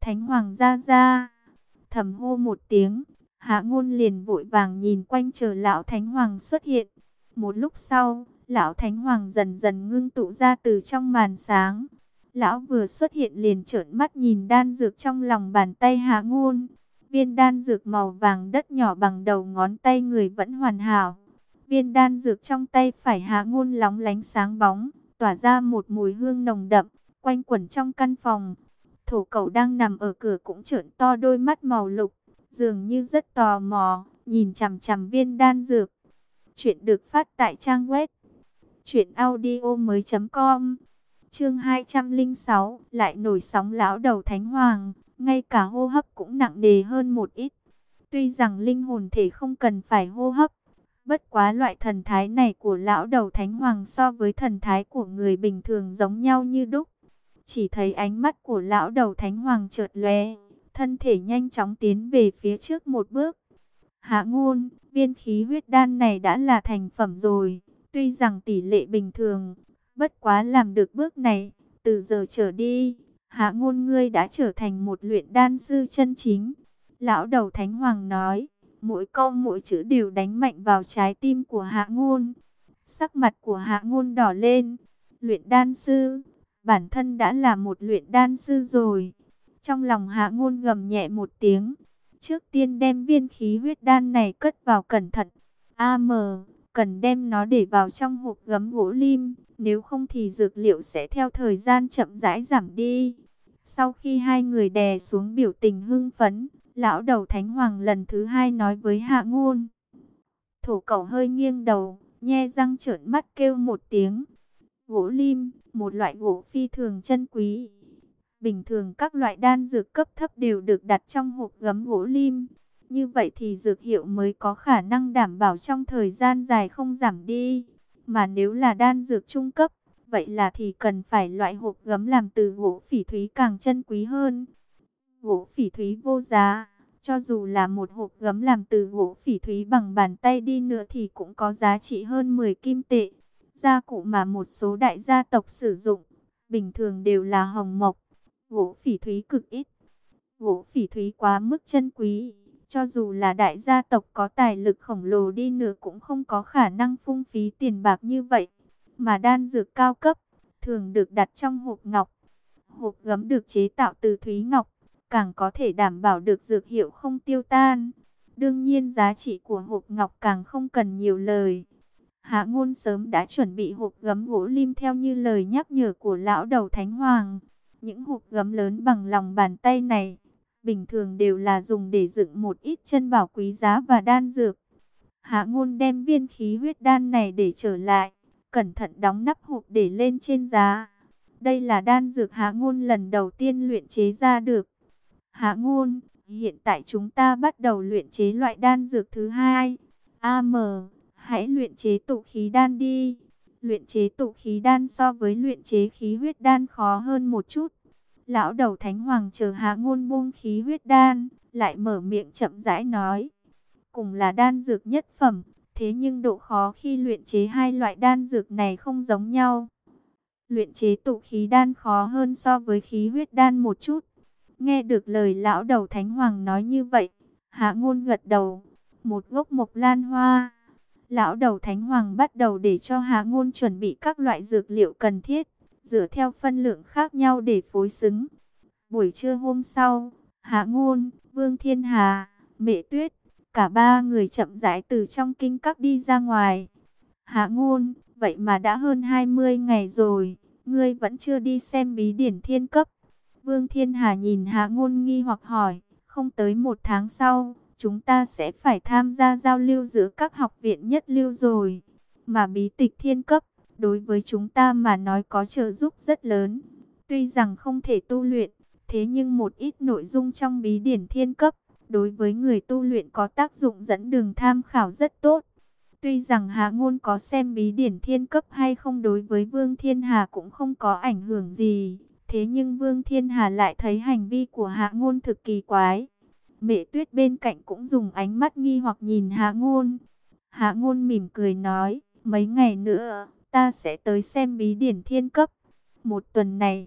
Thánh Hoàng gia gia. Thầm hô một tiếng, Hạ Ngôn liền vội vàng nhìn quanh chờ lão Thánh Hoàng xuất hiện. Một lúc sau, lão Thánh Hoàng dần dần ngưng tụ ra từ trong màn sáng. Lão vừa xuất hiện liền trợn mắt nhìn đan dược trong lòng bàn tay Hạ Ngôn. Viên đan dược màu vàng đất nhỏ bằng đầu ngón tay người vẫn hoàn hảo. Viên đan dược trong tay phải Hạ Ngôn lóng lánh sáng bóng, tỏa ra một mùi hương nồng đậm, quanh quẩn trong căn phòng. Thổ Cẩu đang nằm ở cửa cũng trợn to đôi mắt màu lục, dường như rất tò mò, nhìn chằm chằm viên đan dược. Chuyện được phát tại trang web truyệnaudiomoi.com. Chương 206, lại nổi sóng lão đầu Thánh Hoàng, ngay cả hô hấp cũng nặng nề hơn một ít. Tuy rằng linh hồn thể không cần phải hô hấp, bất quá loại thần thái này của lão đầu Thánh Hoàng so với thần thái của người bình thường giống nhau như đúc. Chỉ thấy ánh mắt của lão đầu Thánh Hoàng chợt lóe, thân thể nhanh chóng tiến về phía trước một bước. Hạ Ngôn, viên khí huyết đan này đã là thành phẩm rồi, tuy rằng tỷ lệ bình thường, bất quá làm được bước này, từ giờ trở đi, Hạ Ngôn ngươi đã trở thành một luyện đan sư chân chính. Lão đầu Thánh Hoàng nói, mỗi câu mỗi chữ đều đánh mạnh vào trái tim của Hạ Ngôn. Sắc mặt của Hạ Ngôn đỏ lên. Luyện đan sư, bản thân đã là một luyện đan sư rồi. Trong lòng Hạ Ngôn gầm nhẹ một tiếng. Trước tiên đem viên khí huyết đan này cất vào cẩn thận. Cần đem nó để vào trong hộp gấm gỗ lim. Nếu không thì dược liệu sẽ theo thời gian chậm rãi giảm đi. Sau khi hai người đè xuống biểu tình hưng phấn, lão đầu Thánh Hoàng lần thứ hai nói với Hạ Ngôn. Thổ Cẩu hơi nghiêng đầu, nhe răng trợn mắt kêu một tiếng. Gỗ lim, một loại gỗ phi thường chân quý. Bình thường các loại đan dược cấp thấp đều được đặt trong hộp gấm gỗ lim. Như vậy thì dược hiệu mới có khả năng đảm bảo trong thời gian dài không giảm đi. Mà nếu là đan dược trung cấp, vậy là thì cần phải loại hộp gấm làm từ gỗ phỉ thúy càng chân quý hơn. Gỗ phỉ thúy vô giá, cho dù là một hộp gấm làm từ gỗ phỉ thúy bằng bàn tay đi nữa thì cũng có giá trị hơn 10 kim tệ. Gia cụ mà một số đại gia tộc sử dụng, bình thường đều là hồng mộc, gỗ phỉ thúy cực ít. Gỗ phỉ thúy quá mức chân quý, cho dù là đại gia tộc có tài lực khổng lồ đi nữa cũng không có khả năng phung phí tiền bạc như vậy. Mà đan dược cao cấp, thường được đặt trong hộp ngọc. Hộp gấm được chế tạo từ thúy ngọc, càng có thể đảm bảo được dược hiệu không tiêu tan. Đương nhiên giá trị của hộp ngọc càng không cần nhiều lời. Hạ Ngôn sớm đã chuẩn bị hộp gấm gỗ lim theo như lời nhắc nhở của lão đầu Thánh Hoàng. Những hộp gấm lớn bằng lòng bàn tay này, bình thường đều là dùng để dựng một ít chân bảo quý giá và đan dược. Hạ Ngôn đem viên khí huyết đan này để trở lại, cẩn thận đóng nắp hộp để lên trên giá. Đây là đan dược Hạ Ngôn lần đầu tiên luyện chế ra được. Hạ Ngôn, hiện tại chúng ta bắt đầu luyện chế loại đan dược thứ hai. Hãy luyện chế tụ khí đan đi. Luyện chế tụ khí đan so với luyện chế khí huyết đan khó hơn một chút. Lão đầu Thánh Hoàng chờ Hạ Ngôn buông khí huyết đan, lại mở miệng chậm rãi nói. Cùng là đan dược nhất phẩm, thế nhưng độ khó khi luyện chế hai loại đan dược này không giống nhau. Luyện chế tụ khí đan khó hơn so với khí huyết đan một chút. Nghe được lời lão đầu Thánh Hoàng nói như vậy, Hạ Ngôn gật đầu. Một gốc mộc lan hoa. Lão đầu Thánh Hoàng bắt đầu để cho Hạ Ngôn chuẩn bị các loại dược liệu cần thiết, dựa theo phân lượng khác nhau để phối xứng. Buổi trưa hôm sau, Hạ Ngôn, Vương Thiên Hà, Mẹ Tuyết, cả ba người chậm rãi từ trong kinh các đi ra ngoài. Hạ Ngôn, vậy mà đã hơn 20 ngày rồi, ngươi vẫn chưa đi xem bí điển thiên cấp. Vương Thiên Hà nhìn Hạ Ngôn nghi hoặc hỏi, không tới một tháng sau, chúng ta sẽ phải tham gia giao lưu giữa các học viện nhất lưu rồi. Mà bí tịch thiên cấp, đối với chúng ta mà nói có trợ giúp rất lớn. Tuy rằng không thể tu luyện, thế nhưng một ít nội dung trong bí điển thiên cấp, đối với người tu luyện có tác dụng dẫn đường tham khảo rất tốt. Tuy rằng Hạ Ngôn có xem bí điển thiên cấp hay không đối với Vương Thiên Hà cũng không có ảnh hưởng gì. Thế nhưng Vương Thiên Hà lại thấy hành vi của Hạ Ngôn thực kỳ quái. Mẹ Tuyết bên cạnh cũng dùng ánh mắt nghi hoặc nhìn Hạ Ngôn. Hạ Ngôn mỉm cười nói, mấy ngày nữa, ta sẽ tới xem bí điển thiên cấp. Một tuần này,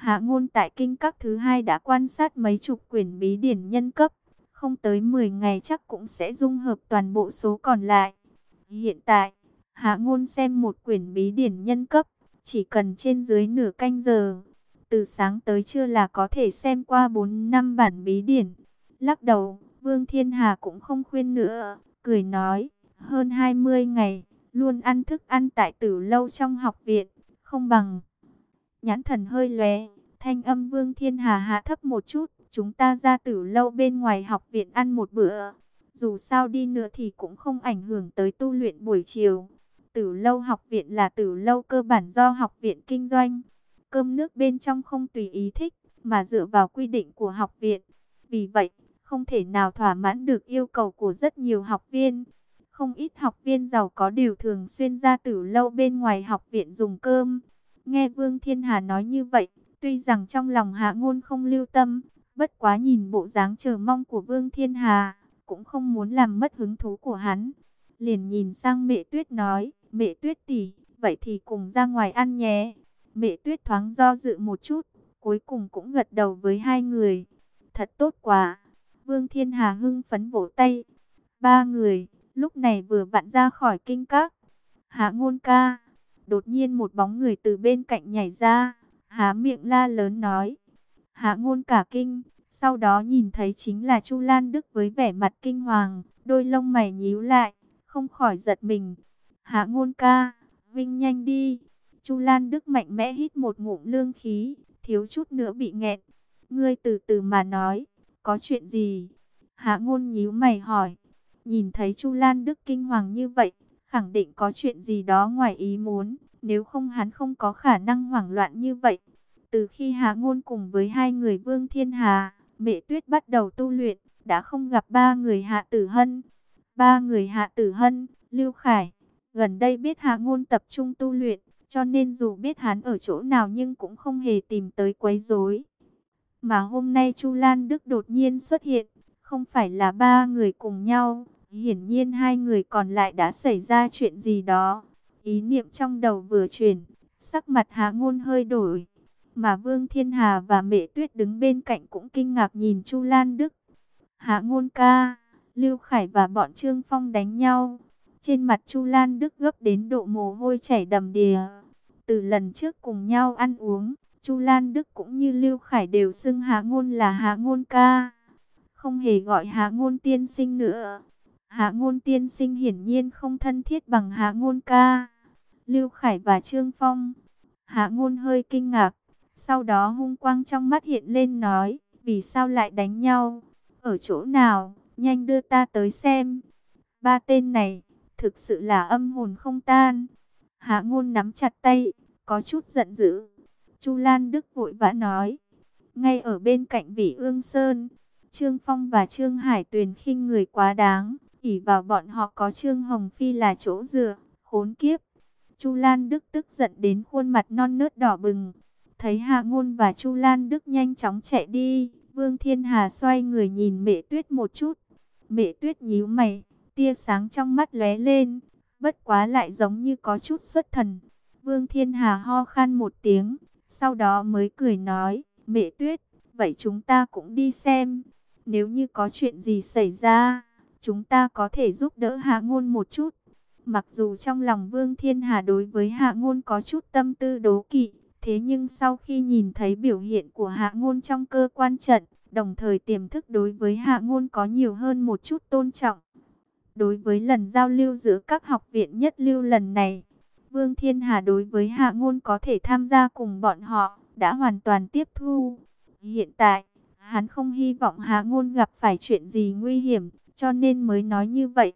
Hạ Ngôn tại kinh các thứ hai đã quan sát mấy chục quyển bí điển nhân cấp, không tới 10 ngày chắc cũng sẽ dung hợp toàn bộ số còn lại. Hiện tại, Hạ Ngôn xem một quyển bí điển nhân cấp, chỉ cần trên dưới nửa canh giờ. Từ sáng tới trưa là có thể xem qua 4-5 bản bí điển. Lắc đầu, Vương Thiên Hà cũng không khuyên nữa, cười nói, hơn 20 ngày, luôn ăn thức ăn tại Tử Lâu trong học viện, không bằng. Nhãn thần hơi lóe, thanh âm Vương Thiên Hà hạ thấp một chút, chúng ta ra Tử Lâu bên ngoài học viện ăn một bữa. Dù sao đi nữa thì cũng không ảnh hưởng tới tu luyện buổi chiều. Tử Lâu học viện là Tử Lâu cơ bản do học viện kinh doanh. Cơm nước bên trong không tùy ý thích, mà dựa vào quy định của học viện. Vì vậy, không thể nào thỏa mãn được yêu cầu của rất nhiều học viên. Không ít học viên giàu có đều thường xuyên ra Tử Lâu bên ngoài học viện dùng cơm. Nghe Vương Thiên Hà nói như vậy, tuy rằng trong lòng Hạ Ngôn không lưu tâm, bất quá nhìn bộ dáng chờ mong của Vương Thiên Hà, cũng không muốn làm mất hứng thú của hắn. Liền nhìn sang Mẹ Tuyết nói, Mẹ Tuyết tỷ, vậy thì cùng ra ngoài ăn nhé. Mẹ Tuyết thoáng do dự một chút, cuối cùng cũng gật đầu với hai người. Thật tốt quá. Vương Thiên Hà hưng phấn vỗ tay. Ba người, lúc này vừa vặn ra khỏi kinh các. Hạ Ngôn ca. Đột nhiên một bóng người từ bên cạnh nhảy ra, há miệng la lớn nói. Hạ Ngôn cả kinh, sau đó nhìn thấy chính là Chu Lan Đức với vẻ mặt kinh hoàng, đôi lông mày nhíu lại, không khỏi giật mình. Hạ Ngôn ca, Vinh nhanh đi. Chu Lan Đức mạnh mẽ hít một ngụm lương khí, thiếu chút nữa bị nghẹn. Ngươi từ từ mà nói, có chuyện gì? Hạ Ngôn nhíu mày hỏi. Nhìn thấy Chu Lan Đức kinh hoàng như vậy, khẳng định có chuyện gì đó ngoài ý muốn, nếu không hắn không có khả năng hoảng loạn như vậy. Từ khi Hạ Ngôn cùng với hai người Vương Thiên Hà, Mẹ Tuyết bắt đầu tu luyện, đã không gặp ba người Hạ Tử Hân. Ba người Hạ Tử Hân, Lưu Khải, gần đây biết Hạ Ngôn tập trung tu luyện, cho nên dù biết hắn ở chỗ nào nhưng cũng không hề tìm tới quấy rối. Mà hôm nay Chu Lan Đức đột nhiên xuất hiện, không phải là ba người cùng nhau, hiển nhiên hai người còn lại đã xảy ra chuyện gì đó. Ý niệm trong đầu vừa chuyển, sắc mặt Hạ Ngôn hơi đổi, mà Vương Thiên Hà và Mẹ Tuyết đứng bên cạnh cũng kinh ngạc nhìn Chu Lan Đức. Hạ Ngôn ca, Lưu Khải và bọn Trương Phong đánh nhau. Trên mặt Chu Lan Đức gấp đến độ mồ hôi chảy đầm đìa. Từ lần trước cùng nhau ăn uống, Chu Lan Đức cũng như Lưu Khải đều xưng Hạ Ngôn là Hạ Ngôn ca, không hề gọi Hạ Ngôn tiên sinh nữa. Hạ Ngôn tiên sinh hiển nhiên không thân thiết bằng Hạ Ngôn ca. Lưu Khải và Trương Phong. Hạ Ngôn hơi kinh ngạc, sau đó hung quang trong mắt hiện lên nói, vì sao lại đánh nhau? Ở chỗ nào? Nhanh đưa ta tới xem. Ba tên này, thực sự là âm hồn không tan. Hạ Ngôn nắm chặt tay, có chút giận dữ. Chu Lan Đức vội vã nói, ngay ở bên cạnh Vĩ Ương Sơn, Trương Phong và Trương Hải Tuyền khinh người quá đáng, ỷ vào bọn họ có Trương Hồng Phi là chỗ dựa, khốn kiếp. Chu Lan Đức tức giận đến khuôn mặt non nớt đỏ bừng. Thấy Hạ Ngôn và Chu Lan Đức nhanh chóng chạy đi, Vương Thiên Hà xoay người nhìn Mẹ Tuyết một chút. Mẹ Tuyết nhíu mày, tia sáng trong mắt lóe lên, bất quá lại giống như có chút xuất thần. Vương Thiên Hà ho khan một tiếng, sau đó mới cười nói, Mẹ Tuyết, vậy chúng ta cũng đi xem. Nếu như có chuyện gì xảy ra, chúng ta có thể giúp đỡ Hạ Ngôn một chút. Mặc dù trong lòng Vương Thiên Hà đối với Hạ Ngôn có chút tâm tư đố kỵ, thế nhưng sau khi nhìn thấy biểu hiện của Hạ Ngôn trong cơ quan trận, đồng thời tiềm thức đối với Hạ Ngôn có nhiều hơn một chút tôn trọng. Đối với lần giao lưu giữa các học viện nhất lưu lần này, Vương Thiên Hà đối với Hạ Ngôn có thể tham gia cùng bọn họ, đã hoàn toàn tiếp thu. Hiện tại, hắn không hy vọng Hạ Ngôn gặp phải chuyện gì nguy hiểm, cho nên mới nói như vậy.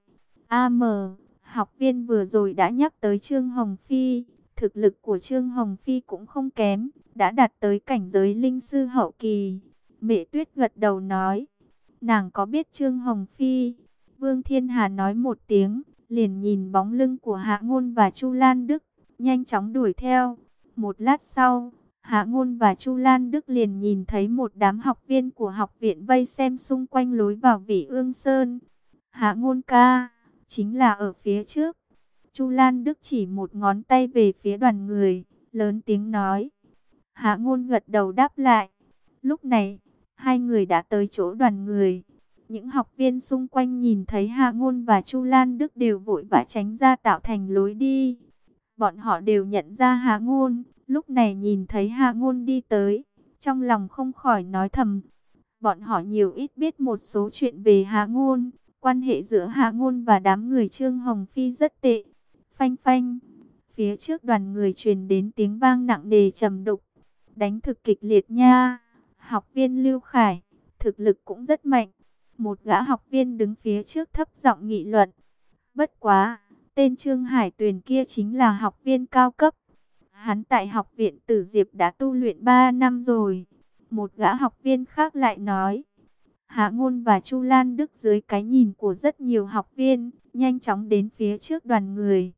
Học viên vừa rồi đã nhắc tới Trương Hồng Phi. Thực lực của Trương Hồng Phi cũng không kém, đã đạt tới cảnh giới linh sư hậu kỳ. Mẹ Tuyết gật đầu nói, nàng có biết Trương Hồng Phi? Vương Thiên Hà nói một tiếng, liền nhìn bóng lưng của Hạ Ngôn và Chu Lan Đức, nhanh chóng đuổi theo. Một lát sau, Hạ Ngôn và Chu Lan Đức liền nhìn thấy một đám học viên của học viện vây xem xung quanh lối vào Vĩ Ương Sơn. Hạ Ngôn ca, chính là ở phía trước. Chu Lan Đức chỉ một ngón tay về phía đoàn người, lớn tiếng nói. Hạ Ngôn gật đầu đáp lại. Lúc này, hai người đã tới chỗ đoàn người. Những học viên xung quanh nhìn thấy Hạ Ngôn và Chu Lan Đức đều vội vã tránh ra tạo thành lối đi. Bọn họ đều nhận ra Hạ Ngôn, lúc này nhìn thấy Hạ Ngôn đi tới, trong lòng không khỏi nói thầm. Bọn họ nhiều ít biết một số chuyện về Hạ Ngôn, quan hệ giữa Hạ Ngôn và đám người Trương Hồng Phi rất tệ. Phanh phanh, phía trước đoàn người truyền đến tiếng vang nặng nề trầm đục. Đánh thực kịch liệt nha. Học viên Lưu Khải, thực lực cũng rất mạnh. Một gã học viên đứng phía trước thấp giọng nghị luận. Bất quá, tên Trương Hải Tuyền kia chính là học viên cao cấp. Hắn tại học viện Tử Diệp đã tu luyện 3 năm rồi. Một gã học viên khác lại nói. Hạ Ngôn và Chu Lan Đức dưới cái nhìn của rất nhiều học viên, nhanh chóng đến phía trước đoàn người.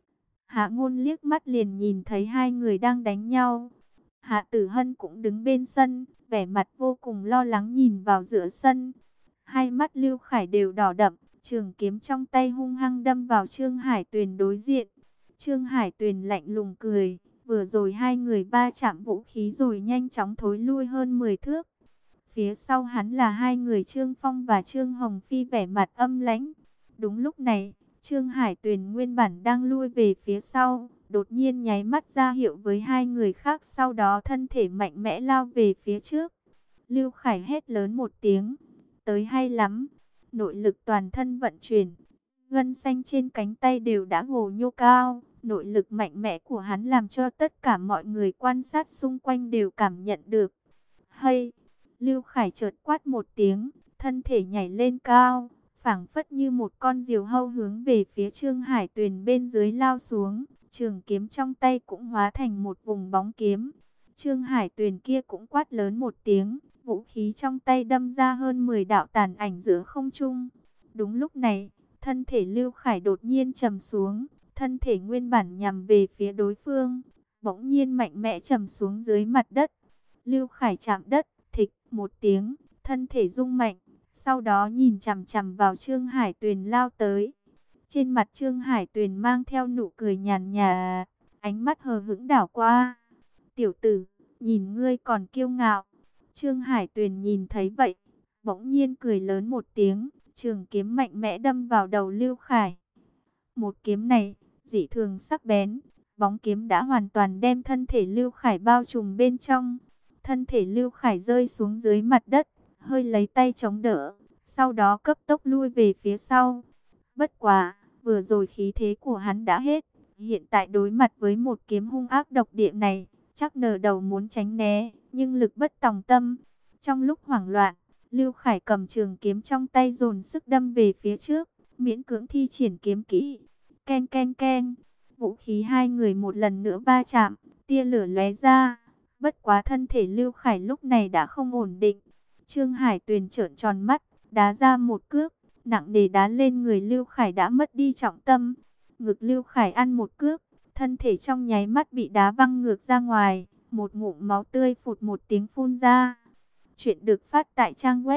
Hạ Ngôn liếc mắt liền nhìn thấy hai người đang đánh nhau. Hạ Tử Hân cũng đứng bên sân, vẻ mặt vô cùng lo lắng nhìn vào giữa sân. Hai mắt Lưu Khải đều đỏ đậm, trường kiếm trong tay hung hăng đâm vào Trương Hải Tuyền đối diện. Trương Hải Tuyền lạnh lùng cười, vừa rồi hai người va chạm vũ khí rồi nhanh chóng thối lui hơn 10 thước. Phía sau hắn là hai người Trương Phong và Trương Hồng Phi vẻ mặt âm lãnh. Đúng lúc này, Trương Hải Tuyền nguyên bản đang lui về phía sau, đột nhiên nháy mắt ra hiệu với hai người khác, sau đó thân thể mạnh mẽ lao về phía trước. Lưu Khải hét lớn một tiếng, tới hay lắm, nội lực toàn thân vận chuyển, gân xanh trên cánh tay đều đã gồ nhô cao, nội lực mạnh mẽ của hắn làm cho tất cả mọi người quan sát xung quanh đều cảm nhận được. Hay, Lưu Khải chợt quát một tiếng, thân thể nhảy lên cao, phảng phất như một con diều hâu hướng về phía Trương Hải Tuyền bên dưới lao xuống, trường kiếm trong tay cũng hóa thành một vùng bóng kiếm. Trương Hải Tuyền kia cũng quát lớn một tiếng, vũ khí trong tay đâm ra hơn 10 đạo tàn ảnh giữa không trung. Đúng lúc này, thân thể Lưu Khải đột nhiên trầm xuống, thân thể nguyên bản nhằm về phía đối phương, bỗng nhiên mạnh mẽ trầm xuống dưới mặt đất. Lưu Khải chạm đất, thịch một tiếng, thân thể rung mạnh, sau đó nhìn chằm chằm vào Trương Hải Tuyền lao tới. Trên mặt Trương Hải Tuyền mang theo nụ cười nhàn nhạt, ánh mắt hờ hững đảo qua. Tiểu tử, nhìn ngươi còn kiêu ngạo. Trương Hải Tuyền nhìn thấy vậy, bỗng nhiên cười lớn một tiếng, trường kiếm mạnh mẽ đâm vào đầu Lưu Khải. Một kiếm này, dị thường sắc bén, bóng kiếm đã hoàn toàn đem thân thể Lưu Khải bao trùm bên trong. Thân thể Lưu Khải rơi xuống dưới mặt đất, hơi lấy tay chống đỡ, sau đó cấp tốc lui về phía sau. Bất quá, vừa rồi khí thế của hắn đã hết, hiện tại đối mặt với một kiếm hung ác độc địa này, chắc nở đầu muốn tránh né, nhưng lực bất tòng tâm. Trong lúc hoảng loạn, Lưu Khải cầm trường kiếm trong tay dồn sức đâm về phía trước, miễn cưỡng thi triển kiếm kỹ. Ken ken ken, vũ khí hai người một lần nữa va chạm, tia lửa lóe ra. Bất quá thân thể Lưu Khải lúc này đã không ổn định. Trương Hải Tuyền trợn tròn mắt, đá ra một cước, nặng nề đá lên người Lưu Khải đã mất đi trọng tâm. Ngực Lưu Khải ăn một cước, thân thể trong nháy mắt bị đá văng ngược ra ngoài, một ngụm máu tươi phụt một tiếng phun ra. Chuyện được phát tại trang web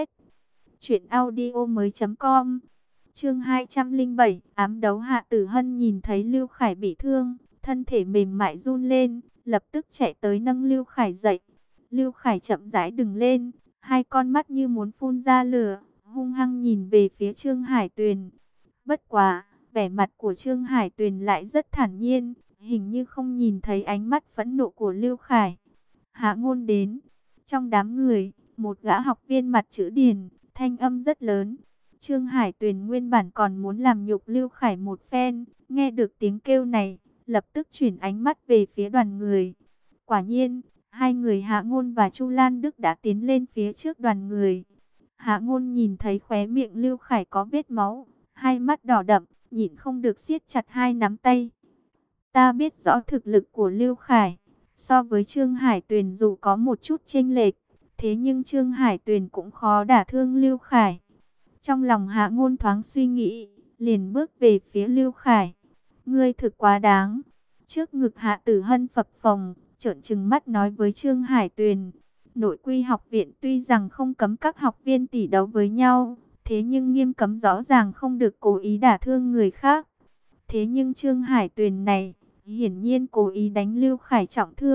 truyệnaudiomoi.com. Chương 207, ám đấu. Hạ Tử Hân nhìn thấy Lưu Khải bị thương, thân thể mềm mại run lên, lập tức chạy tới nâng Lưu Khải dậy. Lưu Khải chậm rãi đứng lên, hai con mắt như muốn phun ra lửa, hung hăng nhìn về phía Trương Hải Tuyền. Bất quá, vẻ mặt của Trương Hải Tuyền lại rất thản nhiên, hình như không nhìn thấy ánh mắt phẫn nộ của Lưu Khải. Hạ Ngôn đến. Trong đám người, một gã học viên mặt chữ điền, thanh âm rất lớn. Trương Hải Tuyền nguyên bản còn muốn làm nhục Lưu Khải một phen, nghe được tiếng kêu này, lập tức chuyển ánh mắt về phía đoàn người. Quả nhiên, hai người Hạ Ngôn và Chu Lan Đức đã tiến lên phía trước đoàn người. Hạ Ngôn nhìn thấy khóe miệng Lưu Khải có vết máu, hai mắt đỏ đậm, nhịn không được siết chặt hai nắm tay. Ta biết rõ thực lực của Lưu Khải, so với Trương Hải Tuyền dù có một chút chênh lệch, thế nhưng Trương Hải Tuyền cũng khó đả thương Lưu Khải. Trong lòng Hạ Ngôn thoáng suy nghĩ, liền bước về phía Lưu Khải. Ngươi thực quá đáng. Trước ngực Hạ Tử Hân phập phồng, trợn trừng mắt nói với Trương Hải Tuyền. Nội quy học viện tuy rằng không cấm các học viên tỷ đấu với nhau, thế nhưng nghiêm cấm rõ ràng không được cố ý đả thương người khác. Thế nhưng Trương Hải Tuyền này, hiển nhiên cố ý đánh Lưu Khải trọng thương,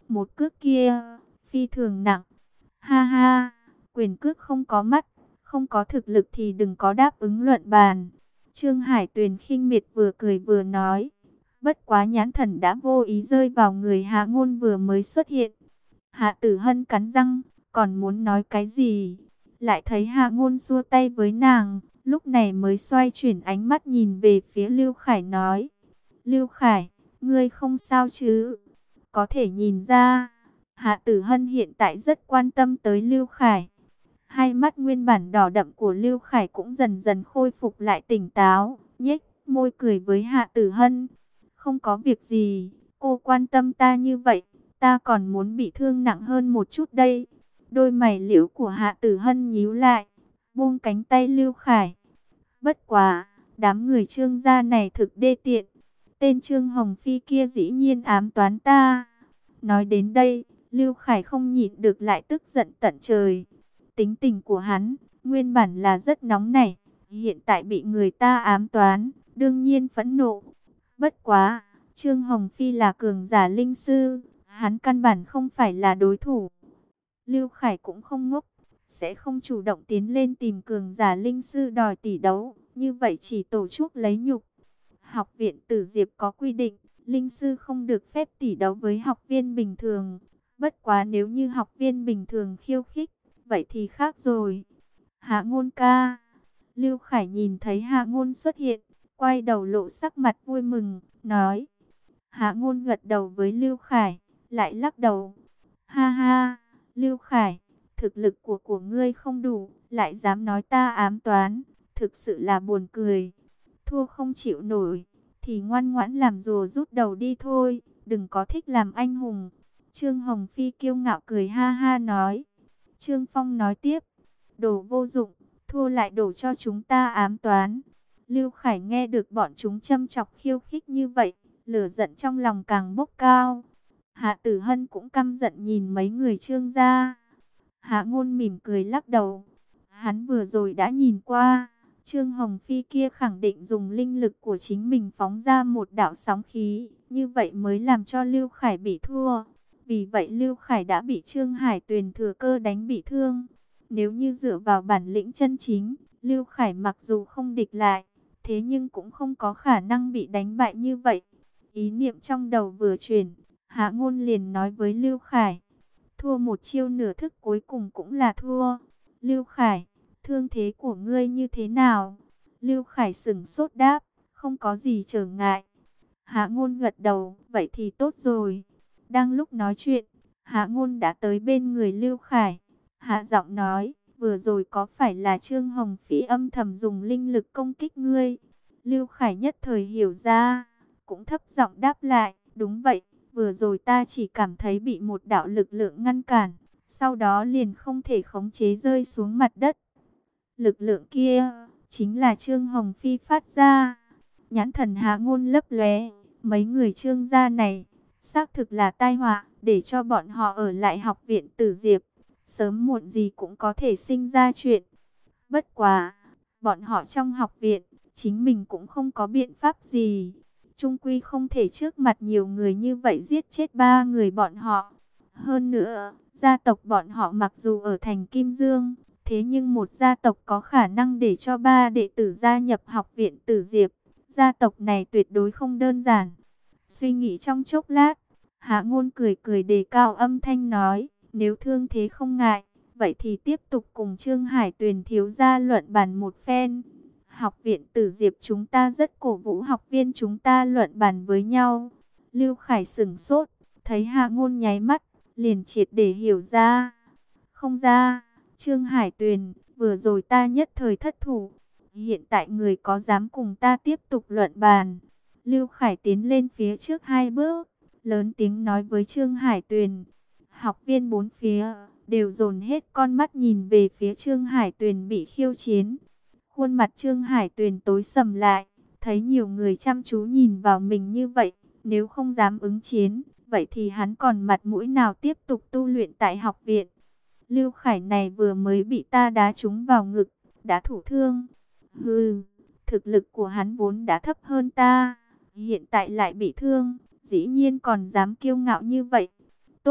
Một cước kia, phi thường nặng. Ha ha, quyền cước không có mắt, không có thực lực thì đừng có đáp ứng luận bàn. Trương Hải Tuyền khinh miệt vừa cười vừa nói. Bất quá nhãn thần đã vô ý rơi vào người Hạ Ngôn vừa mới xuất hiện. Hạ Tử Hân cắn răng, còn muốn nói cái gì? Lại thấy Hạ Ngôn xua tay với nàng, lúc này mới xoay chuyển ánh mắt nhìn về phía Lưu Khải nói. Lưu Khải, ngươi không sao chứ? Có thể nhìn ra, Hạ Tử Hân hiện tại rất quan tâm tới Lưu Khải. Hai mắt nguyên bản đỏ đậm của Lưu Khải cũng dần dần khôi phục lại tỉnh táo, nhếch môi cười với Hạ Tử Hân. Không có việc gì, cô quan tâm ta như vậy, ta còn muốn bị thương nặng hơn một chút đây. Đôi mày liễu của Hạ Tử Hân nhíu lại, buông cánh tay Lưu Khải. Bất quá, đám người Trương gia này thực đê tiện. Tên Trương Hồng Phi kia dĩ nhiên ám toán ta. Nói đến đây, Lưu Khải không nhịn được lại tức giận tận trời. Tính tình của hắn, nguyên bản là rất nóng nảy, hiện tại bị người ta ám toán, đương nhiên phẫn nộ. Bất quá, Trương Hồng Phi là cường giả linh sư, hắn căn bản không phải là đối thủ. Lưu Khải cũng không ngốc, sẽ không chủ động tiến lên tìm cường giả linh sư đòi tỷ đấu, như vậy chỉ tổ chuốc lấy nhục. Học viện Tử Diệp có quy định, linh sư không được phép tỷ đấu với học viên bình thường. Bất quá nếu như học viên bình thường khiêu khích, vậy thì khác rồi. Hạ Ngôn ca. Lưu Khải nhìn thấy Hạ Ngôn xuất hiện, quay đầu lộ sắc mặt vui mừng, nói. Hạ Ngôn gật đầu với Lưu Khải, lại lắc đầu. Ha ha, Lưu Khải, thực lực của ngươi không đủ, lại dám nói ta ám toán, thực sự là buồn cười. Thua không chịu nổi, thì ngoan ngoãn làm rùa rút đầu đi thôi, đừng có thích làm anh hùng. Trương Hồng Phi kiêu ngạo cười ha ha nói. Trương Phong nói tiếp, đồ vô dụng, thua lại đổ cho chúng ta ám toán. Lưu Khải nghe được bọn chúng châm chọc khiêu khích như vậy, lửa giận trong lòng càng bốc cao. Hạ Tử Hân cũng căm giận nhìn mấy người Trương gia. Hạ Ngôn mỉm cười lắc đầu. Hắn vừa rồi đã nhìn qua, Trương Hồng Phi kia khẳng định dùng linh lực của chính mình phóng ra một đạo sóng khí, như vậy mới làm cho Lưu Khải bị thua. Vì vậy Lưu Khải đã bị Trương Hải Tuyền thừa cơ đánh bị thương. Nếu như dựa vào bản lĩnh chân chính, Lưu Khải mặc dù không địch lại, thế nhưng cũng không có khả năng bị đánh bại như vậy. Ý niệm trong đầu vừa chuyển, Hạ Ngôn liền nói với Lưu Khải, thua một chiêu nửa thức cuối cùng cũng là thua. Lưu Khải, thương thế của ngươi như thế nào? Lưu Khải sững sốt đáp, không có gì trở ngại. Hạ Ngôn gật đầu, vậy thì tốt rồi. Đang lúc nói chuyện, Hạ Ngôn đã tới bên người Lưu Khải. Hạ giọng nói, vừa rồi có phải là Trương Hồng Phỉ âm thầm dùng linh lực công kích ngươi? Lưu Khải nhất thời hiểu ra, cũng thấp giọng đáp lại, đúng vậy, vừa rồi ta chỉ cảm thấy bị một đạo lực lượng ngăn cản, sau đó liền không thể khống chế rơi xuống mặt đất. Lực lượng kia, chính là Trương Hồng Phi phát ra. Nhãn thần Hạ Ngôn lấp lóe, mấy người Trương gia này, xác thực là tai họa, để cho bọn họ ở lại học viện Tử Diệp, sớm muộn gì cũng có thể sinh ra chuyện. Bất quá, bọn họ trong học viện, chính mình cũng không có biện pháp gì. Chung quy không thể trước mặt nhiều người như vậy giết chết ba người bọn họ. Hơn nữa, gia tộc bọn họ mặc dù ở thành Kim Dương, thế nhưng một gia tộc có khả năng để cho ba đệ tử gia nhập học viện Tử Diệp. Gia tộc này tuyệt đối không đơn giản. Suy nghĩ trong chốc lát, Hạ Ngôn cười cười đề cao âm thanh nói, nếu thương thế không ngại, vậy thì tiếp tục cùng Trương Hải Tuyền thiếu gia luận bàn một phen. Học viện Tử Diệp chúng ta rất cổ vũ học viên chúng ta luận bàn với nhau. Lưu Khải sững sốt, thấy Hạ Ngôn nháy mắt, liền triệt để hiểu ra. Không ra, Trương Hải Tuyền, vừa rồi ta nhất thời thất thủ. Hiện tại người có dám cùng ta tiếp tục luận bàn? Lưu Khải tiến lên phía trước hai bước, lớn tiếng nói với Trương Hải Tuyền. Học viên bốn phía đều dồn hết con mắt nhìn về phía Trương Hải Tuyền bị khiêu chiến. Khuôn mặt Trương Hải Tuyền tối sầm lại, thấy nhiều người chăm chú nhìn vào mình như vậy, nếu không dám ứng chiến, vậy thì hắn còn mặt mũi nào tiếp tục tu luyện tại học viện? Lưu Khải này vừa mới bị ta đá trúng vào ngực, đã thụ thương. Hừ, thực lực của hắn vốn đã thấp hơn ta, hiện tại lại bị thương, dĩ nhiên còn dám kiêu ngạo như vậy. Tốt,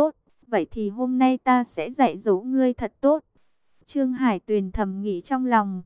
vậy thì hôm nay ta sẽ dạy dỗ ngươi thật tốt. Trương Hải Tuyền thầm nghĩ trong lòng.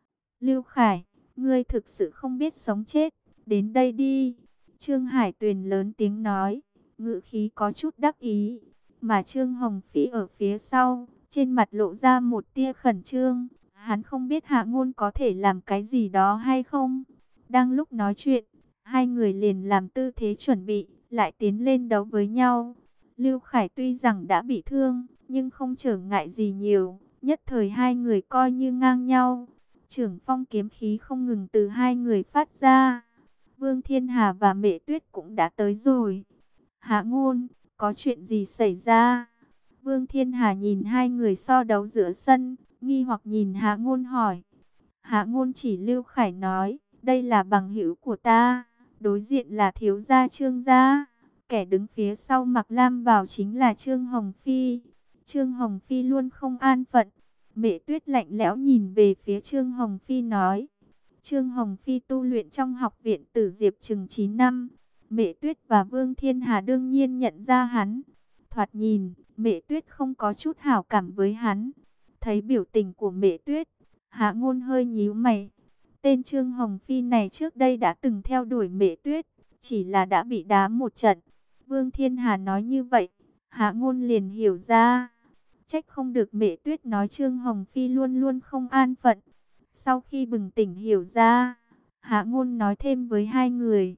Lưu Khải, ngươi thực sự không biết sống chết, đến đây đi. Trương Hải Tuyền lớn tiếng nói, ngữ khí có chút đắc ý. Mà Trương Hồng Phỉ ở phía sau, trên mặt lộ ra một tia khẩn trương. Hắn không biết Hạ Ngôn có thể làm cái gì đó hay không. Đang lúc nói chuyện, hai người liền làm tư thế chuẩn bị, lại tiến lên đấu với nhau. Lưu Khải tuy rằng đã bị thương, nhưng không trở ngại gì nhiều. Nhất thời hai người coi như ngang nhau. Trưởng phong kiếm khí không ngừng từ hai người phát ra. Vương Thiên Hà và Mẹ Tuyết cũng đã tới rồi. Hạ Ngôn, có chuyện gì xảy ra? Vương Thiên Hà nhìn hai người so đấu giữa sân, nghi hoặc nhìn Hạ Ngôn hỏi. Hạ Ngôn chỉ Lưu Khải nói, đây là bằng hữu của ta, đối diện là thiếu gia Trương gia, kẻ đứng phía sau mặc lam bào chính là Trương Hồng Phi. Trương Hồng Phi luôn không an phận. Mẹ Tuyết lạnh lẽo nhìn về phía Trương Hồng Phi nói. Trương Hồng Phi tu luyện trong học viện Tử Diệp chừng 9 năm. Mẹ Tuyết và Vương Thiên Hà đương nhiên nhận ra hắn. Thoạt nhìn, Mẹ Tuyết không có chút hảo cảm với hắn. Thấy biểu tình của Mẹ Tuyết, Hạ Ngôn hơi nhíu mày. Tên Trương Hồng Phi này trước đây đã từng theo đuổi Mẹ Tuyết, chỉ là đã bị đá một trận. Vương Thiên Hà nói như vậy, Hạ Ngôn liền hiểu ra. Trách không được Mẹ Tuyết nói Trương Hồng Phi luôn luôn không an phận. Sau khi bừng tỉnh hiểu ra, Hạ Ngôn nói thêm với hai người.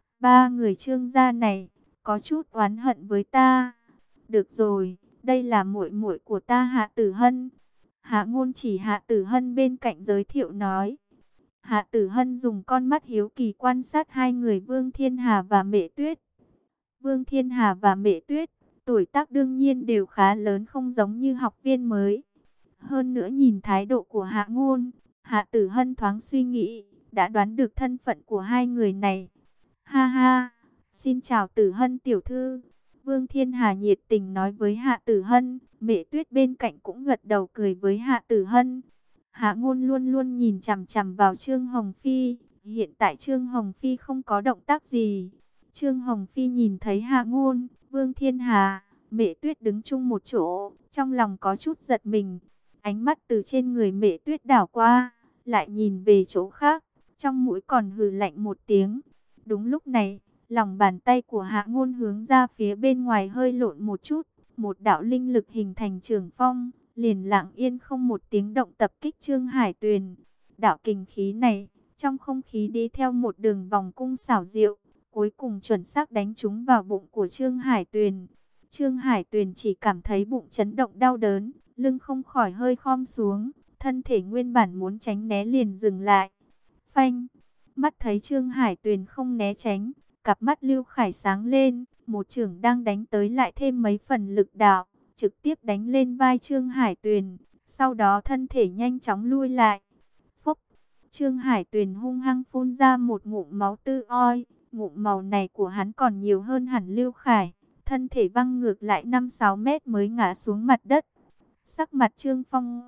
Ba người Trương gia này, có chút oán hận với ta. Được rồi, đây là muội muội của ta Hạ Tử Hân. Hạ Ngôn chỉ Hạ Tử Hân bên cạnh giới thiệu nói. Hạ Tử Hân dùng con mắt hiếu kỳ quan sát hai người Vương Thiên Hà và Mẹ Tuyết. Vương Thiên Hà và Mẹ Tuyết, tuổi tác đương nhiên đều khá lớn, không giống như học viên mới. Hơn nữa nhìn thái độ của Hạ Ngôn, Hạ Tử Hân thoáng suy nghĩ, đã đoán được thân phận của hai người này. Ha ha, xin chào Tử Hân tiểu thư. Vương Thiên Hà nhiệt tình nói với Hạ Tử Hân, Mẹ Tuyết bên cạnh cũng gật đầu cười với Hạ Tử Hân. Hạ Ngôn luôn luôn nhìn chằm chằm vào Trương Hồng Phi, hiện tại Trương Hồng Phi không có động tác gì. Trương Hồng Phi nhìn thấy Hạ Ngôn, Vương Thiên Hà, Mẹ Tuyết đứng chung một chỗ, trong lòng có chút giật mình. Ánh mắt từ trên người Mẹ Tuyết đảo qua, lại nhìn về chỗ khác, trong mũi còn hừ lạnh một tiếng. Đúng lúc này, lòng bàn tay của Hạ Ngôn hướng ra phía bên ngoài hơi lộn một chút, một đạo linh lực hình thành trường phong, liền lặng yên không một tiếng động tập kích Trương Hải Tuyền. Đạo kình khí này, trong không khí đi theo một đường vòng cung xảo diệu, cuối cùng chuẩn xác đánh trúng vào bụng của Trương Hải Tuyền. Trương Hải Tuyền chỉ cảm thấy bụng chấn động đau đớn, lưng không khỏi hơi khom xuống, thân thể nguyên bản muốn tránh né liền dừng lại. Phanh! Mắt thấy Trương Hải Tuyền không né tránh, cặp mắt Lưu Khải sáng lên, một chưởng đang đánh tới lại thêm mấy phần lực đạo, trực tiếp đánh lên vai Trương Hải Tuyền, sau đó thân thể nhanh chóng lui lại. Phốc! Trương Hải Tuyền hung hăng phun ra một ngụm máu tươi oi, ngụm màu này của hắn còn nhiều hơn hẳn Lưu Khải, thân thể văng ngược lại 5-6 mét mới ngã xuống mặt đất. Sắc mặt Trương Phong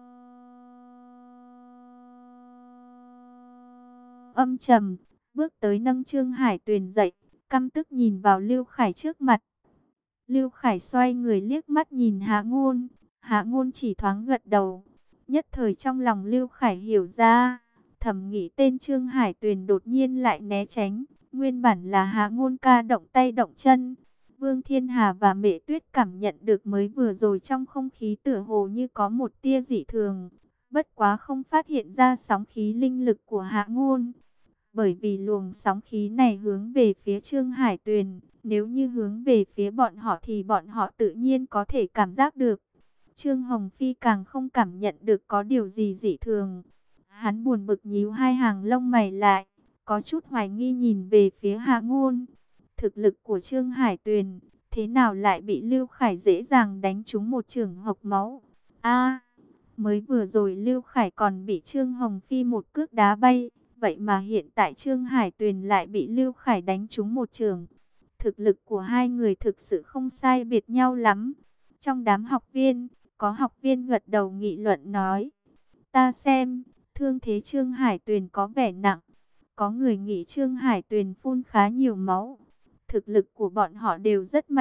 âm trầm, bước tới nâng Trương Hải Tuyền dậy, căm tức nhìn vào Lưu Khải trước mặt. Lưu Khải xoay người liếc mắt nhìn Hạ Ngôn, Hạ Ngôn chỉ thoáng gật đầu. Nhất thời trong lòng Lưu Khải hiểu ra, thầm nghĩ tên Trương Hải Tuyền đột nhiên lại né tránh, nguyên bản là Hạ Ngôn ca động tay động chân. Vương Thiên Hà và Mẹ Tuyết cảm nhận được mới vừa rồi trong không khí tựa hồ như có một tia dị thường, bất quá không phát hiện ra sóng khí linh lực của Hạ Ngôn. Bởi vì luồng sóng khí này hướng về phía Trương Hải Tuyền, nếu như hướng về phía bọn họ thì bọn họ tự nhiên có thể cảm giác được. Trương Hồng Phi càng không cảm nhận được có điều gì dị thường. Hắn buồn bực nhíu hai hàng lông mày lại, có chút hoài nghi nhìn về phía Hạ Ngôn. Thực lực của Trương Hải Tuyền, thế nào lại bị Lưu Khải dễ dàng đánh trúng một chưởng hộc máu? Mới vừa rồi Lưu Khải còn bị Trương Hồng Phi một cước đá bay, vậy mà hiện tại Trương Hải Tuyền lại bị Lưu Khải đánh trúng một chưởng. Thực lực của hai người thực sự không sai biệt nhau lắm. Trong đám học viên, có học viên gật đầu nghị luận nói, ta xem, thương thế Trương Hải Tuyền có vẻ nặng. Có người nghĩ Trương Hải Tuyền phun khá nhiều máu. Thực lực của bọn họ đều rất mạnh,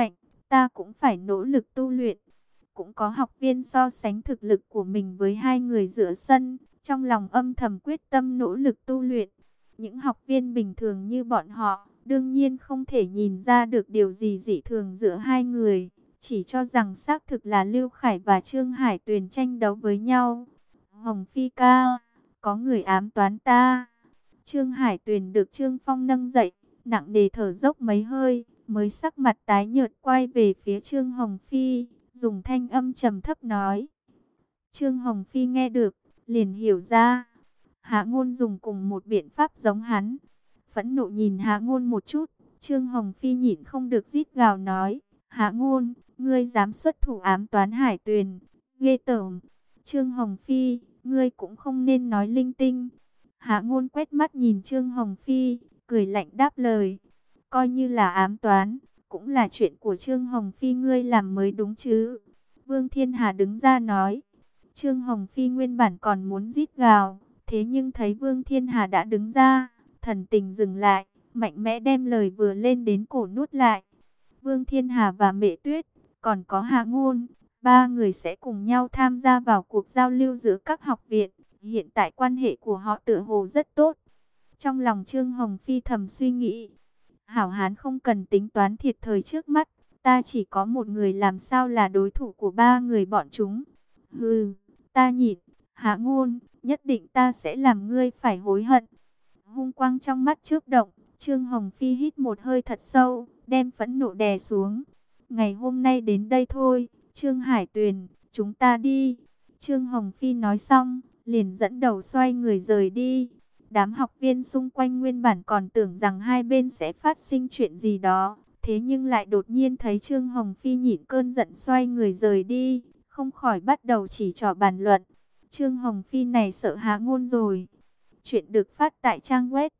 ta cũng phải nỗ lực tu luyện. Cũng có học viên so sánh thực lực của mình với hai người giữa sân, trong lòng âm thầm quyết tâm nỗ lực tu luyện. Những học viên bình thường như bọn họ, đương nhiên không thể nhìn ra được điều gì dị thường giữa hai người, chỉ cho rằng xác thực là Lưu Khải và Trương Hải Tuyền tranh đấu với nhau. Hồng Phi ca, có người ám toán ta. Trương Hải Tuyền được Trương Phong nâng dậy, nặng nề thở dốc mấy hơi, mới sắc mặt tái nhợt quay về phía Trương Hồng Phi, dùng thanh âm trầm thấp nói. Trương Hồng Phi nghe được, liền hiểu ra. Hạ Ngôn dùng cùng một biện pháp giống hắn. Phẫn nộ nhìn Hạ Ngôn một chút, Trương Hồng Phi nhịn không được rít gào nói. Hạ Ngôn, ngươi dám xuất thủ ám toán Hải Tuyền, ghê tởm. Trương Hồng Phi, ngươi cũng không nên nói linh tinh. Hạ Ngôn quét mắt nhìn Trương Hồng Phi, cười lạnh đáp lời. Coi như là ám toán, cũng là chuyện của Trương Hồng Phi ngươi làm mới đúng chứ. Vương Thiên Hà đứng ra nói. Trương Hồng Phi nguyên bản còn muốn rít gào, thế nhưng thấy Vương Thiên Hà đã đứng ra, thần tình dừng lại, mạnh mẽ đem lời vừa lên đến cổ nuốt lại. Vương Thiên Hà và Mễ Tuyết, còn có Hạ Ngôn, ba người sẽ cùng nhau tham gia vào cuộc giao lưu giữa các học viện. Hiện tại quan hệ của họ tựa hồ rất tốt. Trong lòng Trương Hồng Phi thầm suy nghĩ, hảo hán không cần tính toán thiệt thời trước mắt, ta chỉ có một người làm sao là đối thủ của ba người bọn chúng. Hừ, ta nhịn, Hạ Ngôn, nhất định ta sẽ làm ngươi phải hối hận. Hung quang trong mắt chớp động, Trương Hồng Phi hít một hơi thật sâu, đem phẫn nộ đè xuống. Ngày hôm nay đến đây thôi, Trương Hải Tuyền, chúng ta đi. Trương Hồng Phi nói xong, liền dẫn đầu xoay người rời đi. Đám học viên xung quanh nguyên bản còn tưởng rằng hai bên sẽ phát sinh chuyện gì đó, thế nhưng lại đột nhiên thấy Trương Hồng Phi nhịn cơn giận xoay người rời đi, không khỏi bắt đầu chỉ trỏ bàn luận. Trương Hồng Phi này sợ Hạ Ngôn rồi. Chuyện được phát tại trang web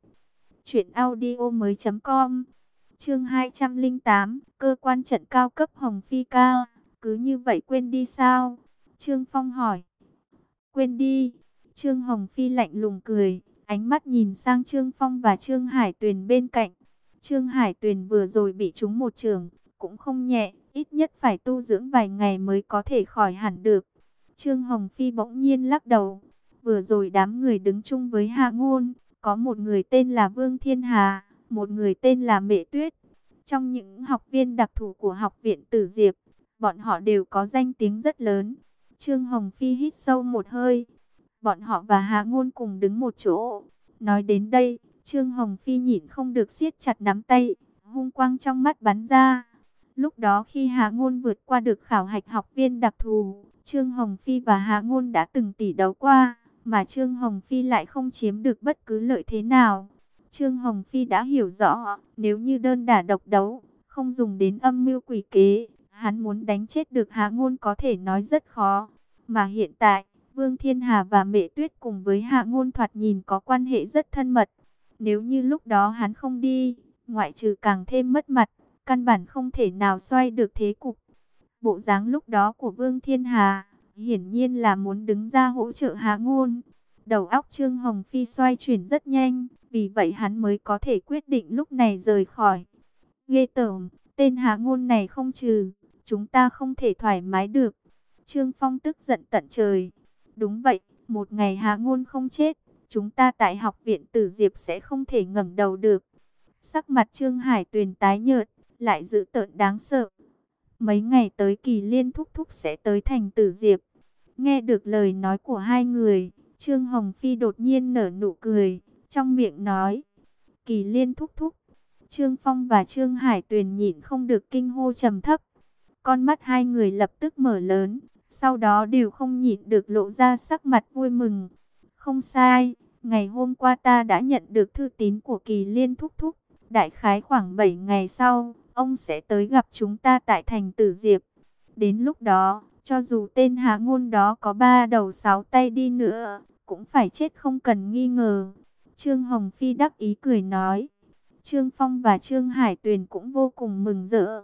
truyệnaudiomoi.com. Chương 208, cơ quan trận cao cấp Hồng Phi ca, cứ như vậy quên đi sao? Trương Phong hỏi. Quên đi. Trương Hồng Phi lạnh lùng cười, ánh mắt nhìn sang Trương Phong và Trương Hải Tuyền bên cạnh. Trương Hải Tuyền vừa rồi bị trúng một chưởng, cũng không nhẹ, ít nhất phải tu dưỡng vài ngày mới có thể khỏi hẳn được. Trương Hồng Phi bỗng nhiên lắc đầu. Vừa rồi đám người đứng chung với Hạ Ngôn, có một người tên là Vương Thiên Hà, một người tên là Mễ Tuyết. Trong những học viên đặc thù của học viện Tử Diệp, bọn họ đều có danh tiếng rất lớn. Trương Hồng Phi hít sâu một hơi. Bọn họ và Hạ Ngôn cùng đứng một chỗ. Nói đến đây, Trương Hồng Phi nhịn không được siết chặt nắm tay, hung quang trong mắt bắn ra. Lúc đó khi Hạ Ngôn vượt qua được khảo hạch học viên đặc thù, Trương Hồng Phi và Hạ Ngôn đã từng tỷ đấu qua, mà Trương Hồng Phi lại không chiếm được bất cứ lợi thế nào. Trương Hồng Phi đã hiểu rõ, nếu như đơn đả độc đấu, không dùng đến âm mưu quỷ kế, hắn muốn đánh chết được Hạ Ngôn có thể nói rất khó. Mà hiện tại, Vương Thiên Hà và Mễ Tuyết cùng với Hạ Ngôn thoạt nhìn có quan hệ rất thân mật. Nếu như lúc đó hắn không đi, ngoại trừ càng thêm mất mặt, căn bản không thể nào xoay được thế cục. Bộ dáng lúc đó của Vương Thiên Hà, hiển nhiên là muốn đứng ra hỗ trợ Hạ Ngôn. Đầu óc Trương Hồng Phi xoay chuyển rất nhanh, vì vậy hắn mới có thể quyết định lúc này rời khỏi. Ghê tởm, tên Hạ Ngôn này không trừ, chúng ta không thể thoải mái được. Trương Phong tức giận tận trời. Đúng vậy, một ngày Hạ Ngôn không chết, chúng ta tại học viện Tử Diệp sẽ không thể ngẩng đầu được. Sắc mặt Trương Hải Tuyền tái nhợt, lại dữ tợn đáng sợ. Mấy ngày tới Kỳ Liên thúc thúc sẽ tới thành Tử Diệp. Nghe được lời nói của hai người, Trương Hồng Phi đột nhiên nở nụ cười, trong miệng nói. Kỳ Liên thúc thúc. Trương Phong và Trương Hải Tuyền nhịn không được kinh hô trầm thấp. Con mắt hai người lập tức mở lớn, sau đó đều không nhịn được lộ ra sắc mặt vui mừng. Không sai, ngày hôm qua ta đã nhận được thư tín của Kỳ Liên thúc thúc. Đại khái khoảng 7 ngày sau, ông sẽ tới gặp chúng ta tại thành Tử Diệp. Đến lúc đó, cho dù tên Hạ Ngôn đó có 3 đầu 6 tay đi nữa, cũng phải chết không cần nghi ngờ. Trương Hồng Phi đắc ý cười nói. Trương Phong và Trương Hải Tuyền cũng vô cùng mừng rỡ.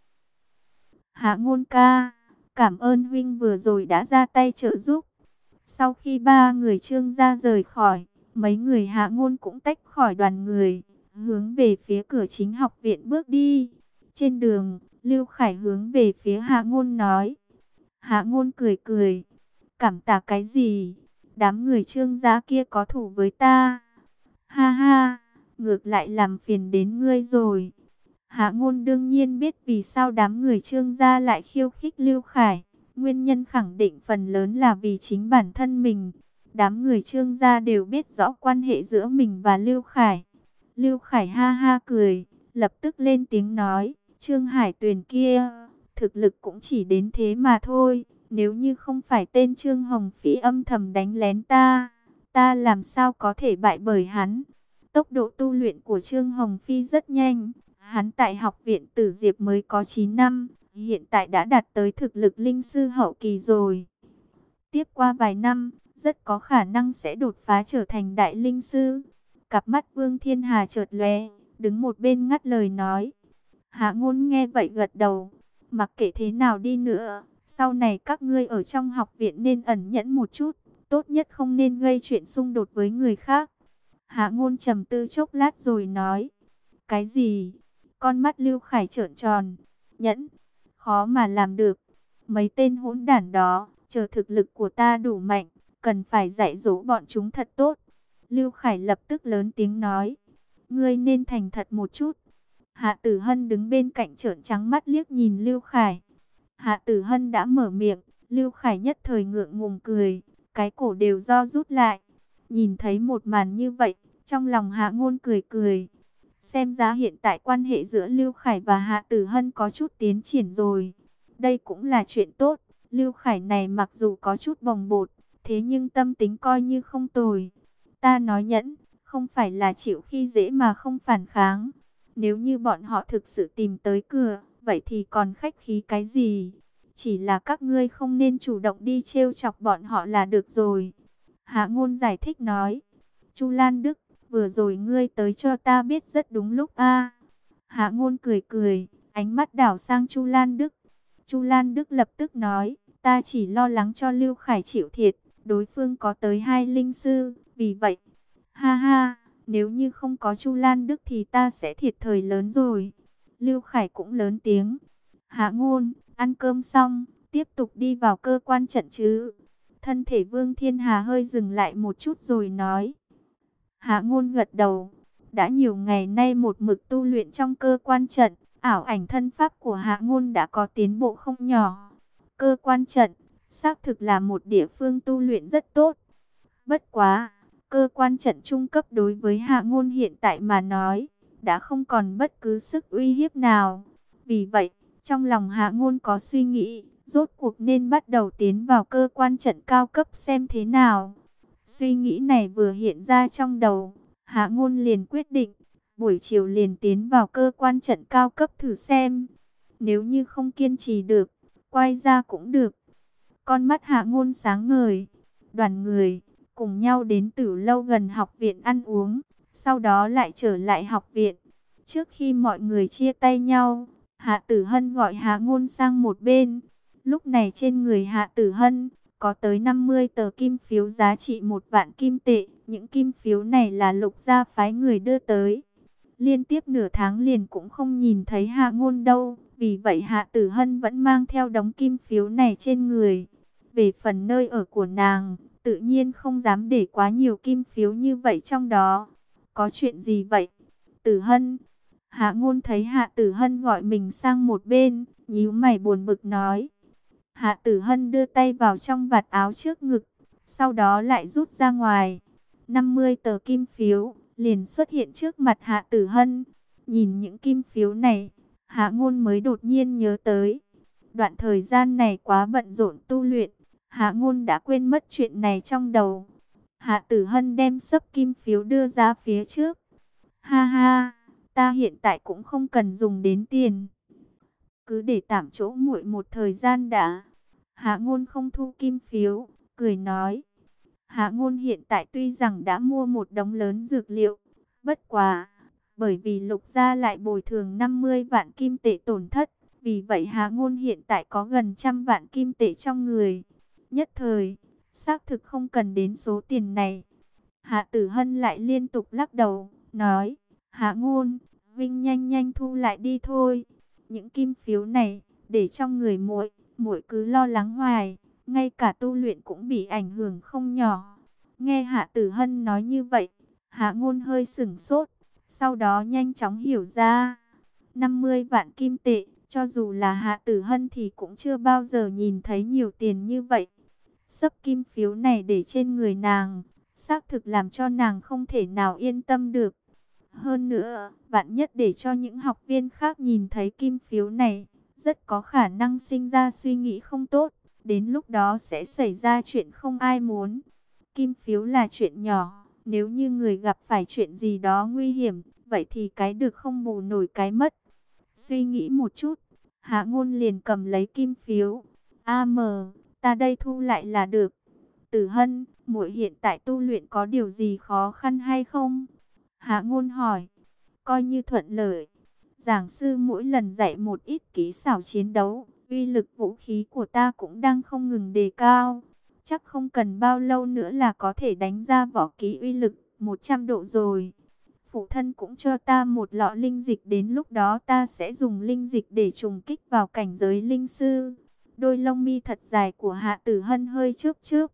Hạ Ngôn ca, cảm ơn huynh vừa rồi đã ra tay trợ giúp. Sau khi ba người Trương gia rời khỏi, mấy người Hạ Ngôn cũng tách khỏi đoàn người, hướng về phía cửa chính học viện bước đi. Trên đường, Lưu Khải hướng về phía Hạ Ngôn nói. Hạ Ngôn cười cười. Cảm tạ cái gì? Đám người Trương gia kia có thủ với ta. Ha ha, ngược lại làm phiền đến ngươi rồi. Hạ Ngôn đương nhiên biết vì sao đám người Trương gia lại khiêu khích Lưu Khải. Nguyên nhân khẳng định phần lớn là vì chính bản thân mình. Đám người Trương gia đều biết rõ quan hệ giữa mình và Lưu Khải. Lưu Khải ha ha cười, lập tức lên tiếng nói, Trương Hải Tuyền kia, thực lực cũng chỉ đến thế mà thôi. Nếu như không phải tên Trương Hồng Phỉ âm thầm đánh lén ta làm sao có thể bại bởi hắn. Tốc độ tu luyện của Trương Hồng Phi rất nhanh. Hắn tại học viện Tử Diệp mới có 9 năm, hiện tại đã đạt tới thực lực linh sư hậu kỳ rồi. Tiếp qua vài năm, rất có khả năng sẽ đột phá trở thành đại linh sư. Cặp mắt Vương Thiên Hà chợt lóe, đứng một bên ngắt lời nói. Hạ Ngôn nghe vậy gật đầu, mặc kệ thế nào đi nữa, sau này các ngươi ở trong học viện nên ẩn nhẫn một chút, tốt nhất không nên gây chuyện xung đột với người khác. Hạ Ngôn trầm tư chốc lát rồi nói, cái gì? Con mắt Lưu Khải trợn tròn, nhẫn, khó mà làm được. Mấy tên hỗn đản đó, chờ thực lực của ta đủ mạnh, cần phải dạy dỗ bọn chúng thật tốt. Lưu Khải lập tức lớn tiếng nói, ngươi nên thành thật một chút. Hạ Tử Hân đứng bên cạnh trợn trắng mắt liếc nhìn Lưu Khải. Hạ Tử Hân đã mở miệng, Lưu Khải nhất thời ngượng ngùng cười, cái cổ đều ro rút lại. Nhìn thấy một màn như vậy, trong lòng Hạ Ngôn cười cười. Xem ra hiện tại quan hệ giữa Lưu Khải và Hạ Tử Hân có chút tiến triển rồi. Đây cũng là chuyện tốt. Lưu Khải này mặc dù có chút bồng bột, thế nhưng tâm tính coi như không tồi. Ta nói nhẫn, không phải là chịu khi dễ mà không phản kháng. Nếu như bọn họ thực sự tìm tới cửa, vậy thì còn khách khí cái gì? Chỉ là các ngươi không nên chủ động đi trêu chọc bọn họ là được rồi. Hạ Ngôn giải thích nói. Chu Lan Đức, vừa rồi ngươi tới cho ta biết rất đúng lúc a. Hạ Ngôn cười cười, ánh mắt đảo sang Chu Lan Đức. Chu Lan Đức lập tức nói, ta chỉ lo lắng cho Lưu Khải chịu thiệt, đối phương có tới 2 linh sư, vì vậy. Ha ha, nếu như không có Chu Lan Đức thì ta sẽ thiệt thời lớn rồi. Lưu Khải cũng lớn tiếng. Hạ Ngôn, ăn cơm xong, tiếp tục đi vào cơ quan trận chứ. Thân thể Vương Thiên Hà hơi dừng lại một chút rồi nói. Hạ Ngôn gật đầu. Đã nhiều ngày nay một mực tu luyện trong cơ quan trận, ảo ảnh thân pháp của Hạ Ngôn đã có tiến bộ không nhỏ. Cơ quan trận, xác thực là một địa phương tu luyện rất tốt. Bất quá, cơ quan trận trung cấp đối với Hạ Ngôn hiện tại mà nói, đã không còn bất cứ sức uy hiếp nào. Vì vậy, trong lòng Hạ Ngôn có suy nghĩ, rốt cuộc nên bắt đầu tiến vào cơ quan trận cao cấp xem thế nào. Suy nghĩ này vừa hiện ra trong đầu, Hạ Ngôn liền quyết định, buổi chiều liền tiến vào cơ quan trận cao cấp thử xem. Nếu như không kiên trì được, quay ra cũng được. Con mắt Hạ Ngôn sáng ngời, đoàn người cùng nhau đến Tử Lâu gần học viện ăn uống, sau đó lại trở lại học viện. Trước khi mọi người chia tay nhau, Hạ Tử Hân gọi Hạ Ngôn sang một bên. Lúc này trên người Hạ Tử Hân có tới 50 tờ kim phiếu giá trị 1 vạn kim tệ. Những kim phiếu này là Lục gia phái người đưa tới. Liên tiếp nửa tháng liền cũng không nhìn thấy Hạ Ngôn đâu. Vì vậy Hạ Tử Hân vẫn mang theo đống kim phiếu này trên người. Về phần nơi ở của nàng, tự nhiên không dám để quá nhiều kim phiếu như vậy trong đó. Có chuyện gì vậy? Tử Hân. Hạ Ngôn thấy Hạ Tử Hân gọi mình sang một bên, nhíu mày buồn bực nói. Hạ Tử Hân đưa tay vào trong vạt áo trước ngực, sau đó lại rút ra ngoài. 50 tờ kim phiếu liền xuất hiện trước mặt Hạ Tử Hân. Nhìn những kim phiếu này, Hạ Ngôn mới đột nhiên nhớ tới. Đoạn thời gian này quá bận rộn tu luyện, Hạ Ngôn đã quên mất chuyện này trong đầu. Hạ Tử Hân đem xấp kim phiếu đưa ra phía trước. Ha ha, ta hiện tại cũng không cần dùng đến tiền. Cứ để tạm chỗ muội một thời gian đã. Hạ Ngôn không thu kim phiếu, cười nói. Hạ Ngôn hiện tại tuy rằng đã mua một đống lớn dược liệu, bất quá, bởi vì Lục gia lại bồi thường 50 vạn kim tệ tổn thất, vì vậy Hạ Ngôn hiện tại có gần 100 vạn kim tệ trong người. Nhất thời, xác thực không cần đến số tiền này. Hạ Tử Hân lại liên tục lắc đầu, nói, Hạ Ngôn, Vinh nhanh nhanh thu lại đi thôi. những kim phiếu này để trong người muội, muội cứ lo lắng hoài, ngay cả tu luyện cũng bị ảnh hưởng không nhỏ. Nghe Hạ Tử Hân nói như vậy, Hạ Ngôn hơi sửng sốt, sau đó nhanh chóng hiểu ra. 50 vạn kim tệ, cho dù là Hạ Tử Hân thì cũng chưa bao giờ nhìn thấy nhiều tiền như vậy. Sấp kim phiếu này để trên người nàng, xác thực làm cho nàng không thể nào yên tâm được. Hơn nữa, vạn nhất để cho những học viên khác nhìn thấy kim phiếu này, rất có khả năng sinh ra suy nghĩ không tốt, đến lúc đó sẽ xảy ra chuyện không ai muốn. Kim phiếu là chuyện nhỏ, nếu như người gặp phải chuyện gì đó nguy hiểm, vậy thì cái được không bù nổi cái mất. Suy nghĩ một chút, Hạ Ngôn liền cầm lấy kim phiếu. Ta đây thu lại là được. Tử Hân, muội hiện tại tu luyện có điều gì khó khăn hay không? Hạ Ngôn hỏi. Coi như thuận lợi. Giảng sư mỗi lần dạy một ít kỹ xảo chiến đấu, uy lực vũ khí của ta cũng đang không ngừng đề cao. Chắc không cần bao lâu nữa là có thể đánh ra võ kỹ uy lực 100 độ rồi. Phụ thân cũng cho ta một lọ linh dịch, đến lúc đó ta sẽ dùng linh dịch để trùng kích vào cảnh giới linh sư. Đôi lông mi thật dài của Hạ Tử Hân hơi chớp chớp.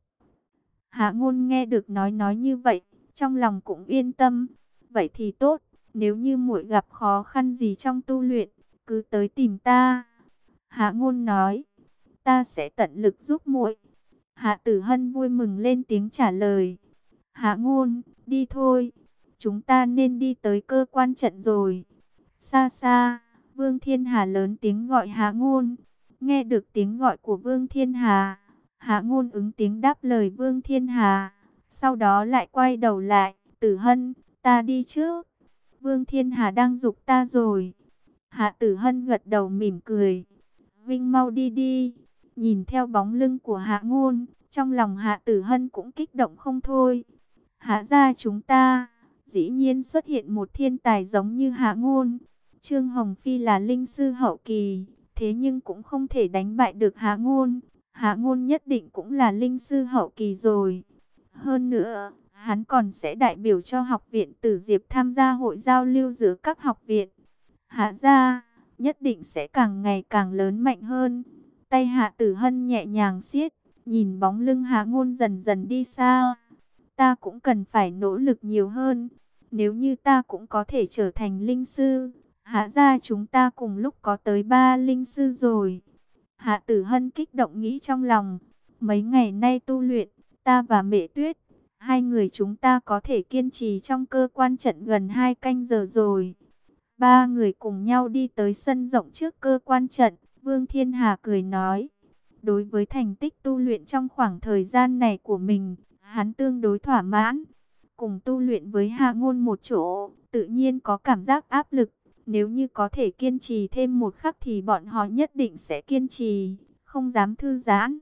Hạ Ngôn nghe được nói như vậy, trong lòng cũng yên tâm. Vậy thì tốt, nếu như muội gặp khó khăn gì trong tu luyện, cứ tới tìm ta. Hạ Ngôn nói, ta sẽ tận lực giúp muội. Hạ Tử Hân vui mừng lên tiếng trả lời. Hạ Ngôn, đi thôi, chúng ta nên đi tới cơ quan trận rồi. Xa xa, Vương Thiên Hà lớn tiếng gọi Hạ Ngôn. Nghe được tiếng gọi của Vương Thiên Hà, Hạ Ngôn ứng tiếng đáp lời Vương Thiên Hà. Sau đó lại quay đầu lại, Tử Hân, ta đi trước. Vương Thiên Hà đang giục ta rồi. Hạ Tử Hân gật đầu mỉm cười. Vinh mau đi đi. Nhìn theo bóng lưng của Hạ Ngôn, trong lòng Hạ Tử Hân cũng kích động không thôi. Hạ gia chúng ta, dĩ nhiên xuất hiện một thiên tài giống như Hạ Ngôn. Trương Hồng Phi là linh sư hậu kỳ, thế nhưng cũng không thể đánh bại được Hạ Ngôn. Hạ Ngôn nhất định cũng là linh sư hậu kỳ rồi. Hơn nữa, hắn còn sẽ đại biểu cho học viện Tử Diệp tham gia hội giao lưu giữa các học viện. Hạ gia nhất định sẽ càng ngày càng lớn mạnh hơn. Tay Hạ Tử Hân nhẹ nhàng siết, nhìn bóng lưng Hạ Ngôn dần dần đi xa. Ta cũng cần phải nỗ lực nhiều hơn. Nếu như ta cũng có thể trở thành linh sư, Hạ gia chúng ta cùng lúc có tới 3 linh sư rồi. Hạ Tử Hân kích động nghĩ trong lòng. Mấy ngày nay tu luyện, ta và Mẹ Tuyết, hai người chúng ta có thể kiên trì trong cơ quan trận gần 2 canh giờ rồi. Ba người cùng nhau đi tới sân rộng trước cơ quan trận. Vương Thiên Hà cười nói. Đối với thành tích tu luyện trong khoảng thời gian này của mình, hắn tương đối thỏa mãn. Cùng tu luyện với Hạ Ngôn một chỗ, tự nhiên có cảm giác áp lực. Nếu như có thể kiên trì thêm một khắc thì bọn họ nhất định sẽ kiên trì, không dám thư giãn.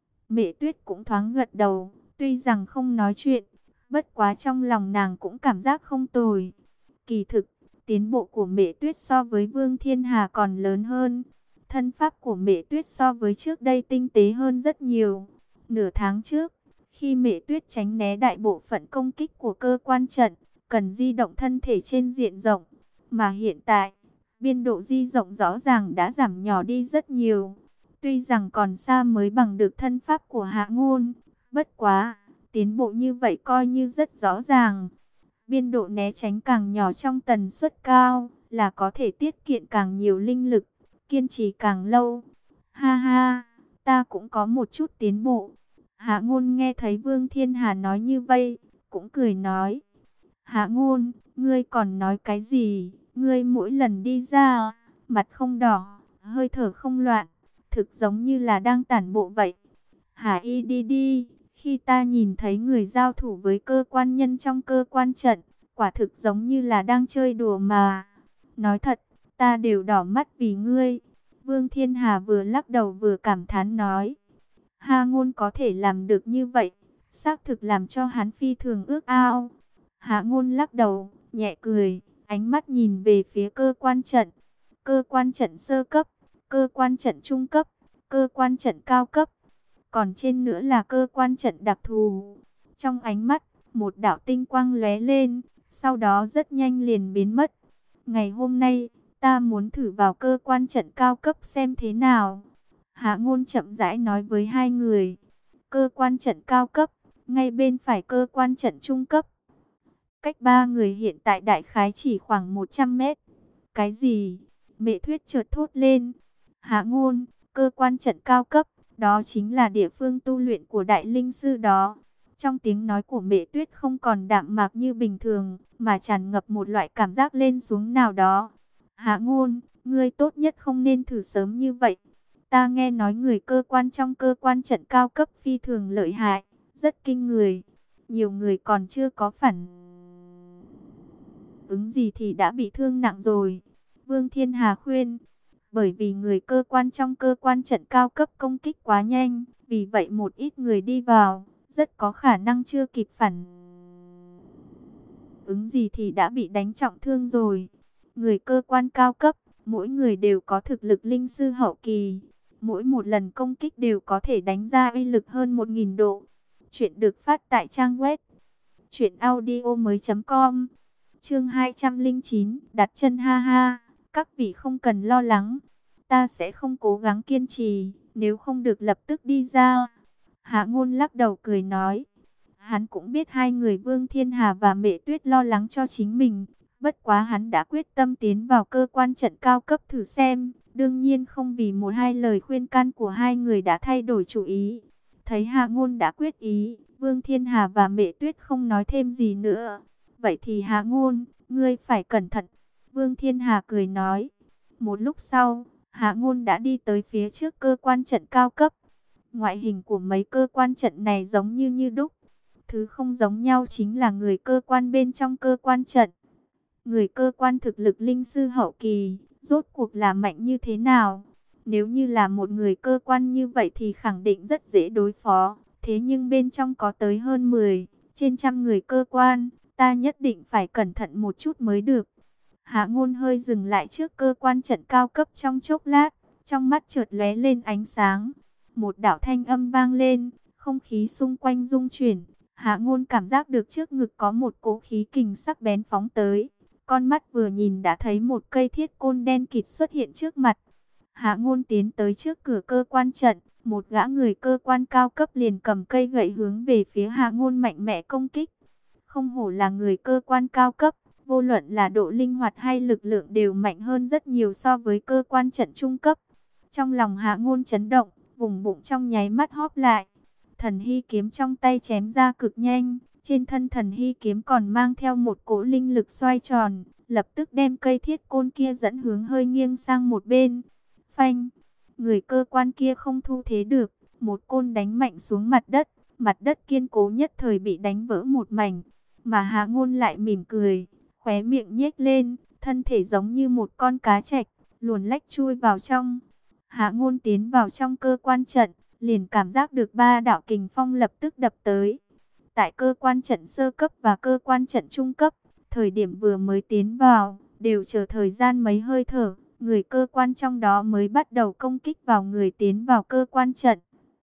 Mẹ Tuyết cũng thoáng gật đầu, tuy rằng không nói chuyện, bất quá trong lòng nàng cũng cảm giác không tồi. Kỳ thực, tiến bộ của Mẹ Tuyết so với Vương Thiên Hà còn lớn hơn. Thân pháp của Mẹ Tuyết so với trước đây tinh tế hơn rất nhiều. Nửa tháng trước, khi Mẹ Tuyết tránh né đại bộ phận công kích của cơ quan trận, cần di động thân thể trên diện rộng. Mà hiện tại, biên độ di rộng rõ ràng đã giảm nhỏ đi rất nhiều. Tuy rằng còn xa mới bằng được thân pháp của Hạ Ngôn, bất quá, tiến bộ như vậy coi như rất rõ ràng. Biên độ né tránh càng nhỏ trong tần suất cao, là có thể tiết kiệm càng nhiều linh lực, kiên trì càng lâu. Ha ha, ta cũng có một chút tiến bộ. Hạ Ngôn nghe thấy Vương Thiên Hà nói như vậy, cũng cười nói. Hạ Ngôn, ngươi còn nói cái gì? Ngươi mỗi lần đi ra, mặt không đỏ, hơi thở không loạn, thực giống như là đang tản bộ vậy. Hà y đi đi, khi ta nhìn thấy người giao thủ với cơ quan nhân trong cơ quan trận, quả thực giống như là đang chơi đùa mà. Nói thật, ta đều đỏ mắt vì ngươi. Vương Thiên Hà vừa lắc đầu vừa cảm thán nói. Hạ Ngôn có thể làm được như vậy, xác thực làm cho hắn phi thường ước ao. Hạ Ngôn lắc đầu, nhẹ cười, ánh mắt nhìn về phía cơ quan trận. Cơ quan trận sơ cấp, cơ quan trận trung cấp, cơ quan trận cao cấp. Còn trên nữa là cơ quan trận đặc thù. Trong ánh mắt, một đạo tinh quang lóe lên, sau đó rất nhanh liền biến mất. Ngày hôm nay, Ta muốn thử vào cơ quan trận cao cấp xem thế nào. Hạ Ngôn chậm rãi nói với hai người. Cơ quan trận cao cấp, ngay bên phải cơ quan trận trung cấp. Cách ba người hiện tại đại khái chỉ khoảng 100 mét. Cái gì? Mẹ Tuyết chợt thốt lên. Hạ Ngôn, cơ quan trận cao cấp, đó chính là địa phương tu luyện của đại linh sư đó. Trong tiếng nói của Mẹ Tuyết không còn đạm mạc như bình thường, mà tràn ngập một loại cảm giác lên xuống nào đó. Hạ Ngôn, ngươi tốt nhất không nên thử sớm như vậy. Ta nghe nói người cơ quan trong cơ quan trận cao cấp phi thường lợi hại, rất kinh người. Nhiều người còn chưa có phản ứng gì thì đã bị thương nặng rồi. Vương Thiên Hà khuyên, bởi vì người cơ quan trong cơ quan trận cao cấp công kích quá nhanh, vì vậy một ít người đi vào, rất có khả năng chưa kịp phản ứng gì thì đã bị đánh trọng thương rồi. Người cơ quan cao cấp, mỗi người đều có thực lực linh sư hậu kỳ. Mỗi một lần công kích đều có thể đánh ra uy lực hơn 1000 độ. Chuyện được phát tại trang web truyệnaudiomoi.com. Chương 209, đặt chân ha ha. Các vị không cần lo lắng, ta sẽ không cố gắng kiên trì, nếu không được lập tức đi ra. Hạ Ngôn lắc đầu cười nói. Hắn cũng biết hai người Vương Thiên Hà và Mẹ Tuyết lo lắng cho chính mình. Bất quá hắn đã quyết tâm tiến vào cơ quan trận cao cấp thử xem. Đương nhiên không vì một hai lời khuyên can của hai người đã thay đổi chủ ý. Thấy Hạ Ngôn đã quyết ý, Vương Thiên Hà và Mẹ Tuyết không nói thêm gì nữa. Vậy thì Hạ Ngôn, ngươi phải cẩn thận. Vương Thiên Hà cười nói. Một lúc sau, Hạ Ngôn đã đi tới phía trước cơ quan trận cao cấp. Ngoại hình của mấy cơ quan trận này giống như đúc. Thứ không giống nhau chính là người cơ quan bên trong cơ quan trận. Người cơ quan thực lực linh sư hậu kỳ, rốt cuộc là mạnh như thế nào? Nếu như là một người cơ quan như vậy thì khẳng định rất dễ đối phó. Thế nhưng bên trong có tới hơn 10, trên trăm người cơ quan, ta nhất định phải cẩn thận một chút mới được. Hạ Ngôn hơi dừng lại trước cơ quan trận cao cấp trong chốc lát, trong mắt chợt lóe lên ánh sáng. Một đạo thanh âm vang lên, không khí xung quanh rung chuyển. Hạ Ngôn cảm giác được trước ngực có một cỗ khí kình sắc bén phóng tới. Con mắt vừa nhìn đã thấy một cây thiết côn đen kịt xuất hiện trước mặt. Hạ Ngôn tiến tới trước cửa cơ quan trận, một gã người cơ quan cao cấp liền cầm cây gậy hướng về phía Hạ Ngôn mạnh mẽ công kích. Không hổ là người cơ quan cao cấp, vô luận là độ linh hoạt hay lực lượng đều mạnh hơn rất nhiều so với cơ quan trận trung cấp. Trong lòng Hạ Ngôn chấn động, vùng bụng trong nháy mắt hóp lại. Thần hy kiếm trong tay chém ra cực nhanh, trên thân thần hy kiếm còn mang theo một cỗ linh lực xoay tròn, lập tức đem cây thiết côn kia dẫn hướng hơi nghiêng sang một bên. Phanh, người cơ quan kia không thu thế được, một côn đánh mạnh xuống mặt đất kiên cố nhất thời bị đánh vỡ một mảnh, mà Hạ Ngôn lại mỉm cười, khóe miệng nhếch lên, thân thể giống như một con cá trạch, luồn lách chui vào trong. Hạ Ngôn tiến vào trong cơ quan trận, liền cảm giác được ba đạo kình phong lập tức đập tới. Tại cơ quan trận sơ cấp và cơ quan trận trung cấp, thời điểm vừa mới tiến vào, đều chờ thời gian mấy hơi thở, người cơ quan trong đó mới bắt đầu công kích vào người tiến vào cơ quan trận.